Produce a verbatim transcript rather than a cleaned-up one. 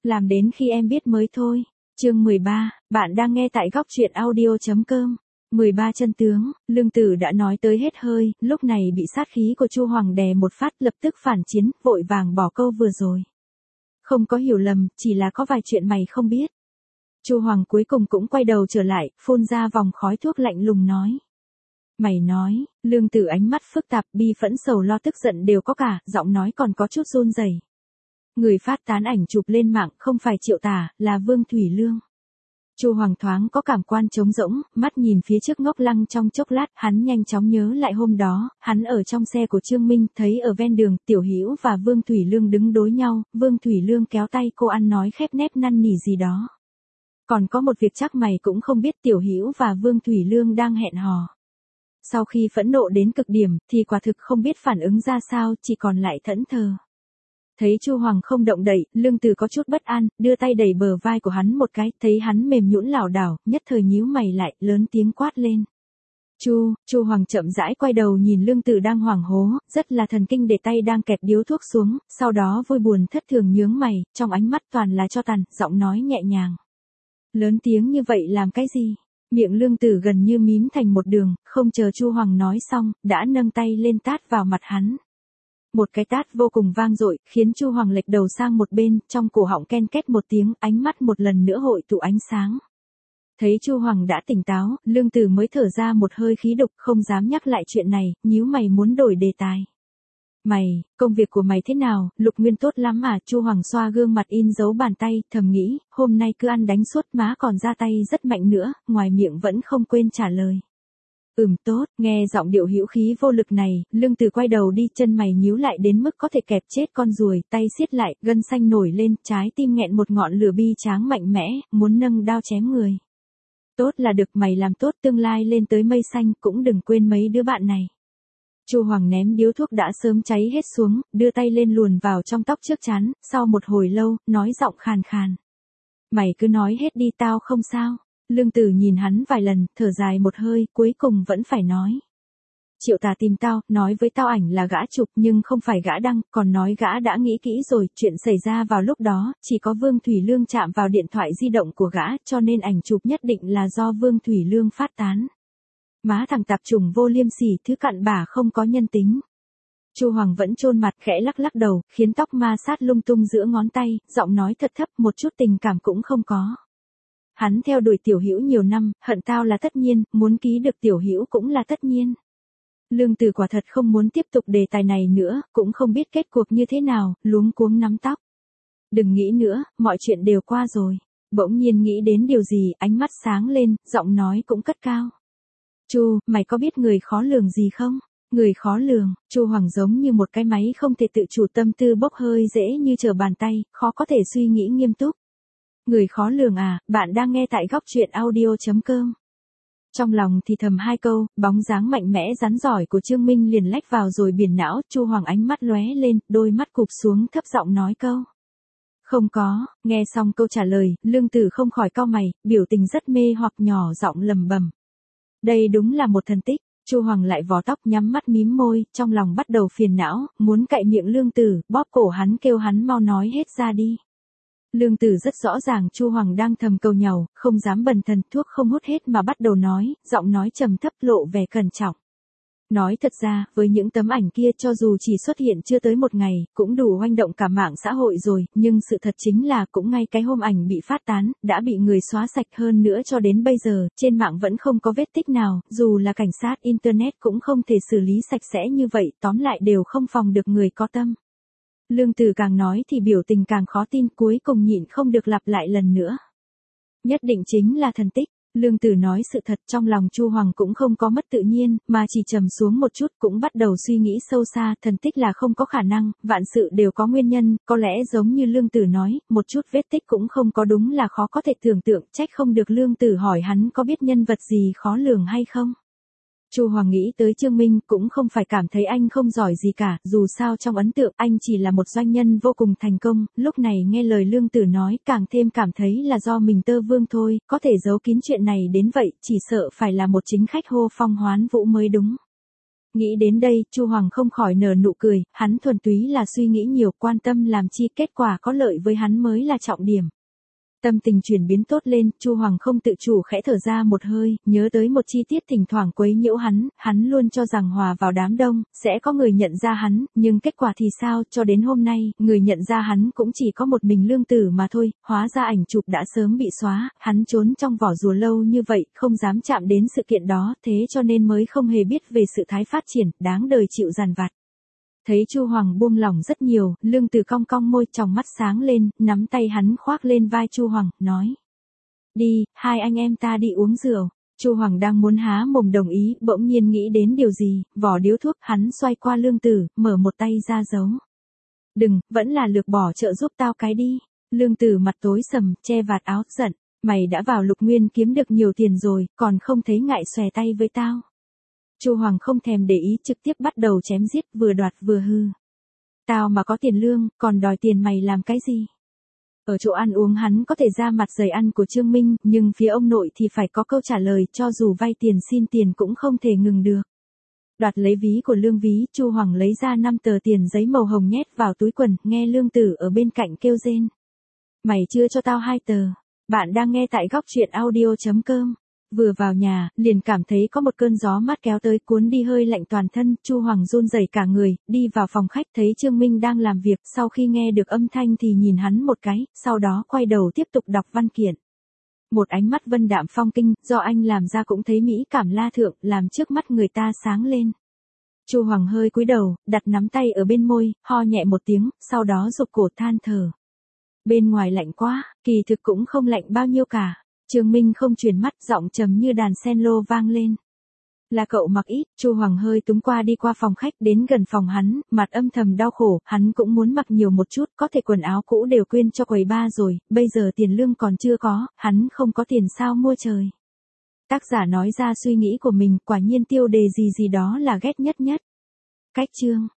Làm đến khi em biết mới thôi. Chương mười ba, bạn đang nghe tại góc truyện audio chấm com. mười ba chân tướng, Lương Tử đã nói tới hết hơi, lúc này bị sát khí của Chu Hoàng đè một phát, lập tức phản chiến, vội vàng bỏ câu vừa rồi. Không có hiểu lầm, chỉ là có vài chuyện mày không biết. Chu Hoàng cuối cùng cũng quay đầu trở lại, phun ra vòng khói thuốc lạnh lùng nói. Mày nói, Lương Tử ánh mắt phức tạp, bi phẫn sầu lo tức giận đều có cả, giọng nói còn có chút run rẩy. Người phát tán ảnh chụp lên mạng không phải Triệu Tả, là Vương Thủy Lương. Chu Hoàng thoáng có cảm quan trống rỗng, mắt nhìn phía trước ngốc lăng trong chốc lát, hắn nhanh chóng nhớ lại hôm đó, hắn ở trong xe của Trương Minh, thấy ở ven đường, Tiểu Hữu và Vương Thủy Lương đứng đối nhau, Vương Thủy Lương kéo tay cô ăn nói khép nép năn nỉ gì đó. Còn có một việc chắc mày cũng không biết, Tiểu Hữu và Vương Thủy Lương đang hẹn hò. Sau khi phẫn nộ đến cực điểm, thì quả thực không biết phản ứng ra sao, chỉ còn lại thẫn thờ. Thấy Chu Hoàng không động đậy, Lương Tử có chút bất an, đưa tay đẩy bờ vai của hắn một cái, thấy hắn mềm nhũn lảo đảo, nhất thời nhíu mày lại, lớn tiếng quát lên. Chu, Chu Hoàng chậm rãi quay đầu nhìn Lương Tử đang hoảng hố, rất là thần kinh để tay đang kẹp điếu thuốc xuống, sau đó vui buồn thất thường nhướng mày, trong ánh mắt toàn là cho tàn, giọng nói nhẹ nhàng. Lớn tiếng như vậy làm cái gì? Miệng Lương Tử gần như mím thành một đường, không chờ Chu Hoàng nói xong, đã nâng tay lên tát vào mặt hắn. Một cái tát vô cùng vang dội, khiến Chu Hoàng lệch đầu sang một bên, trong cổ họng ken két một tiếng, ánh mắt một lần nữa hội tụ ánh sáng. Thấy Chu Hoàng đã tỉnh táo, Lương Tử mới thở ra một hơi khí độc, không dám nhắc lại chuyện này, nhíu mày muốn đổi đề tài. Mày, công việc của mày thế nào, Lục Nguyên tốt lắm à? Chu Hoàng xoa gương mặt in dấu bàn tay, thầm nghĩ, hôm nay cứ ăn đánh suốt, má còn ra tay rất mạnh nữa, ngoài miệng vẫn không quên trả lời. Ừm tốt, nghe giọng điệu hữu khí vô lực này, Lương Tử quay đầu đi, chân mày nhíu lại đến mức có thể kẹp chết con ruồi, tay siết lại, gân xanh nổi lên, trái tim nghẹn một ngọn lửa bi tráng mạnh mẽ, muốn nâng đao chém người. Tốt là được, mày làm tốt, tương lai lên tới mây xanh, cũng đừng quên mấy đứa bạn này. Chu Hoàng ném điếu thuốc đã sớm cháy hết xuống, đưa tay lên luồn vào trong tóc trước trán, sau một hồi lâu, nói giọng khàn khàn. Mày cứ nói hết đi, tao không sao. Lương Tử nhìn hắn vài lần, thở dài một hơi, cuối cùng vẫn phải nói. Triệu Tà tìm tao, nói với tao ảnh là gã chụp nhưng không phải gã đăng, còn nói gã đã nghĩ kỹ rồi, chuyện xảy ra vào lúc đó, chỉ có Vương Thủy Lương chạm vào điện thoại di động của gã, cho nên ảnh chụp nhất định là do Vương Thủy Lương phát tán. Má thằng tạp chủng vô liêm sỉ, thứ cặn bã không có nhân tính. Chu Hoàng vẫn chôn mặt, khẽ lắc lắc đầu, khiến tóc ma sát lung tung giữa ngón tay, giọng nói thật thấp, một chút tình cảm cũng không có. Hắn theo đuổi Tiểu Hữu nhiều năm, hận tao là tất nhiên, muốn ký được Tiểu Hữu cũng là tất nhiên. Lương Tử quả thật không muốn tiếp tục đề tài này nữa, cũng không biết kết cuộc như thế nào, luống cuống nắm tóc. Đừng nghĩ nữa, mọi chuyện đều qua rồi. Bỗng nhiên nghĩ đến điều gì, ánh mắt sáng lên, giọng nói cũng cất cao. Chu, mày có biết người khó lường gì không? Người khó lường, Chu Hoàng giống như một cái máy không thể tự chủ, tâm tư bốc hơi dễ như trở bàn tay, khó có thể suy nghĩ nghiêm túc. Người khó lường à, bạn đang nghe tại góc truyện audio chấm com. Trong lòng thì thầm hai câu, bóng dáng mạnh mẽ rắn giỏi của Trương Minh liền lách vào rồi biển não, Chu Hoàng ánh mắt lóe lên, đôi mắt cụp xuống, thấp giọng nói câu. Không có, nghe xong câu trả lời, Lương Tử không khỏi cau mày, biểu tình rất mê hoặc nhỏ giọng lầm bầm. Đây đúng là một thần tích. Chu Hoàng lại vò tóc, nhắm mắt mím môi, trong lòng bắt đầu phiền não, muốn cạy miệng Lương Tử, bóp cổ hắn, kêu hắn mau nói hết ra đi. Lương Tử rất rõ ràng Chu Hoàng đang thầm cầu nhàu, không dám bần thần, thuốc không hút hết mà bắt đầu nói, giọng nói trầm thấp lộ vẻ cẩn trọng. Nói thật ra, với những tấm ảnh kia cho dù chỉ xuất hiện chưa tới một ngày, cũng đủ hoành động cả mạng xã hội rồi, nhưng sự thật chính là cũng ngay cái hôm ảnh bị phát tán, đã bị người xóa sạch, hơn nữa cho đến bây giờ, trên mạng vẫn không có vết tích nào, dù là cảnh sát Internet cũng không thể xử lý sạch sẽ như vậy, tóm lại đều không phòng được người có tâm. Lương Tử càng nói thì biểu tình càng khó tin, cuối cùng nhịn không được lặp lại lần nữa. Nhất định chính là thần tích. Lương Tử nói sự thật, trong lòng Chu Hoàng cũng không có mất tự nhiên, mà chỉ trầm xuống một chút, cũng bắt đầu suy nghĩ sâu xa, thần tích là không có khả năng, vạn sự đều có nguyên nhân, có lẽ giống như Lương Tử nói, một chút vết tích cũng không có, đúng là khó có thể tưởng tượng, trách không được Lương Tử hỏi hắn có biết nhân vật gì khó lường hay không. Chu Hoàng nghĩ tới Trương Minh, cũng không phải cảm thấy anh không giỏi gì cả, dù sao trong ấn tượng anh chỉ là một doanh nhân vô cùng thành công, lúc này nghe lời Lương Tử nói, càng thêm cảm thấy là do mình tơ vương thôi, có thể giấu kín chuyện này đến vậy, chỉ sợ phải là một chính khách hô phong hoán vũ mới đúng. Nghĩ đến đây, Chu Hoàng không khỏi nở nụ cười, hắn thuần túy là suy nghĩ nhiều, quan tâm làm chi, kết quả có lợi với hắn mới là trọng điểm. Tâm tình chuyển biến tốt lên, Chu Hoàng không tự chủ khẽ thở ra một hơi, nhớ tới một chi tiết thỉnh thoảng quấy nhiễu hắn, hắn luôn cho rằng hòa vào đám đông, sẽ có người nhận ra hắn, nhưng kết quả thì sao, cho đến hôm nay, người nhận ra hắn cũng chỉ có một mình Lương Tử mà thôi, hóa ra ảnh chụp đã sớm bị xóa, hắn trốn trong vỏ rùa lâu như vậy, không dám chạm đến sự kiện đó, thế cho nên mới không hề biết về sự thái phát triển, đáng đời chịu dằn vặt. Thấy Chu Hoàng buông lỏng rất nhiều, Lương Tử cong cong môi, tròng mắt sáng lên, nắm tay hắn khoác lên vai Chu Hoàng, nói. Đi, hai anh em ta đi uống rượu. Chu Hoàng đang muốn há mồm đồng ý, bỗng nhiên nghĩ đến điều gì, vỏ điếu thuốc, hắn xoay qua Lương Tử, mở một tay ra giấu. Đừng, vẫn là lược bỏ trợ giúp tao cái đi. Lương Tử mặt tối sầm, che vạt áo, giận. Mày đã vào Lục Nguyên kiếm được nhiều tiền rồi, còn không thấy ngại xòe tay với tao. Chu Hoàng không thèm để ý, trực tiếp bắt đầu chém giết, vừa đoạt vừa hư. Tao mà có tiền lương, còn đòi tiền mày làm cái gì? Ở chỗ ăn uống hắn có thể ra mặt giày ăn của Trương Minh, nhưng phía ông nội thì phải có câu trả lời, cho dù vay tiền xin tiền cũng không thể ngừng được. Đoạt lấy ví của Lương Ví, Chu Hoàng lấy ra năm tờ tiền giấy màu hồng nhét vào túi quần, nghe Lương Tử ở bên cạnh kêu rên. Mày chưa cho tao hai tờ. Bạn đang nghe tại góc truyện audio chấm com. Vừa vào nhà, liền cảm thấy có một cơn gió mát kéo tới, cuốn đi hơi lạnh toàn thân, Chu Hoàng run rẩy cả người, đi vào phòng khách thấy Trương Minh đang làm việc, sau khi nghe được âm thanh thì nhìn hắn một cái, sau đó quay đầu tiếp tục đọc văn kiện. Một ánh mắt vân đạm phong kinh, do anh làm ra cũng thấy mỹ cảm la thượng, làm trước mắt người ta sáng lên. Chu Hoàng hơi cúi đầu, đặt nắm tay ở bên môi, ho nhẹ một tiếng, sau đó rụt cổ than thở. Bên ngoài lạnh quá, kỳ thực cũng không lạnh bao nhiêu cả. Trương Minh không chuyển mắt, giọng trầm như đàn sen lô vang lên. Là cậu mặc ít. Chu Hoàng hơi túng qua đi qua phòng khách, đến gần phòng hắn, mặt âm thầm đau khổ, hắn cũng muốn mặc nhiều một chút, có thể quần áo cũ đều quên cho quầy ba rồi, bây giờ tiền lương còn chưa có, hắn không có tiền sao mua trời. Tác giả nói ra suy nghĩ của mình, quả nhiên tiêu đề gì gì đó là ghét nhất nhất. Cách chương.